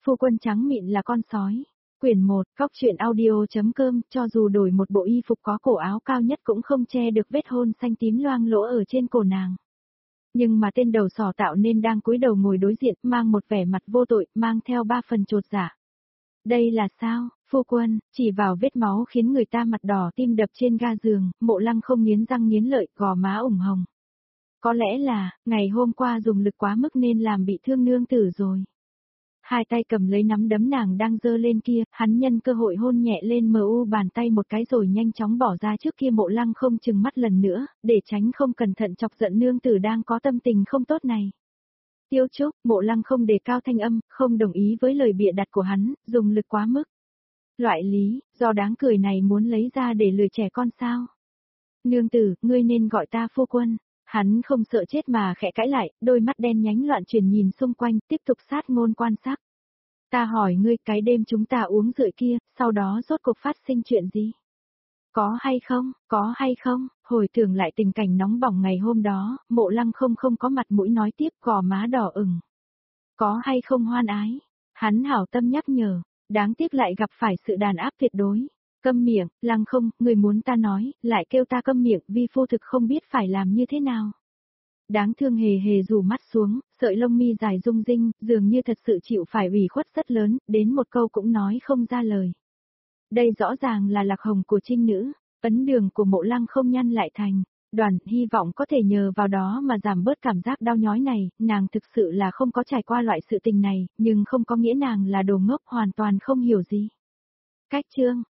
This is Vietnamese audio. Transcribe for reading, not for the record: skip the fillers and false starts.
Phu quân trắng mịn là con sói. Quyển 1, Cóc truyện audio.com, cho dù đổi một bộ y phục có cổ áo cao nhất cũng không che được vết hôn xanh tím loang lỗ ở trên cổ nàng. Nhưng mà tên đầu sỏ tạo nên đang cúi đầu ngồi đối diện, mang một vẻ mặt vô tội, mang theo 3 phần chột dạ. Đây là sao, phu quân, chỉ vào vết máu khiến người ta mặt đỏ tim đập trên ga giường, Mộ Lăng không nghiến răng nghiến lợi, gò má ửng hồng. Có lẽ là, ngày hôm qua dùng lực quá mức nên làm bị thương nương tử rồi. Hai tay cầm lấy nắm đấm nàng đang giơ lên kia, hắn nhân cơ hội hôn nhẹ lên mu bàn tay một cái rồi nhanh chóng bỏ ra trước kia. Mộ Lăng không chừng mắt lần nữa, để tránh không cẩn thận chọc giận nương tử đang có tâm tình không tốt này. Tiêu Trúc, Mộ Lăng không đề cao thanh âm, không đồng ý với lời bịa đặt của hắn, dùng lực quá mức. Loại lý, do đáng cười này muốn lấy ra để lừa trẻ con sao? Nương tử, ngươi nên gọi ta phu quân. Hắn không sợ chết mà khẽ cãi lại, đôi mắt đen nhánh loạn chuyển nhìn xung quanh, tiếp tục sát ngôn quan sát. Ta hỏi ngươi, cái đêm chúng ta uống rượu kia, sau đó rốt cuộc phát sinh chuyện gì? Có hay không, hồi tưởng lại tình cảnh nóng bỏng ngày hôm đó, Mộ Lăng không có mặt mũi nói tiếp, gò má đỏ ửng. Có hay không hoan ái? Hắn hảo tâm nhắc nhở, đáng tiếc lại gặp phải sự đàn áp tuyệt đối. Câm miệng, Lăng không, người muốn ta nói, lại kêu ta câm miệng, vi phu thực không biết phải làm như thế nào. Đáng thương hề hề rủ mắt xuống, sợi lông mi dài rung rinh, dường như thật sự chịu phải ủy khuất rất lớn, đến một câu cũng nói không ra lời. Đây rõ ràng là lạc hồng của trinh nữ, ấn đường của Mộ Lăng không nhăn lại thành. Đoàn, hy vọng có thể nhờ vào đó mà giảm bớt cảm giác đau nhói này, nàng thực sự là không có trải qua loại sự tình này, nhưng không có nghĩa nàng là đồ ngốc hoàn toàn không hiểu gì. Cách chương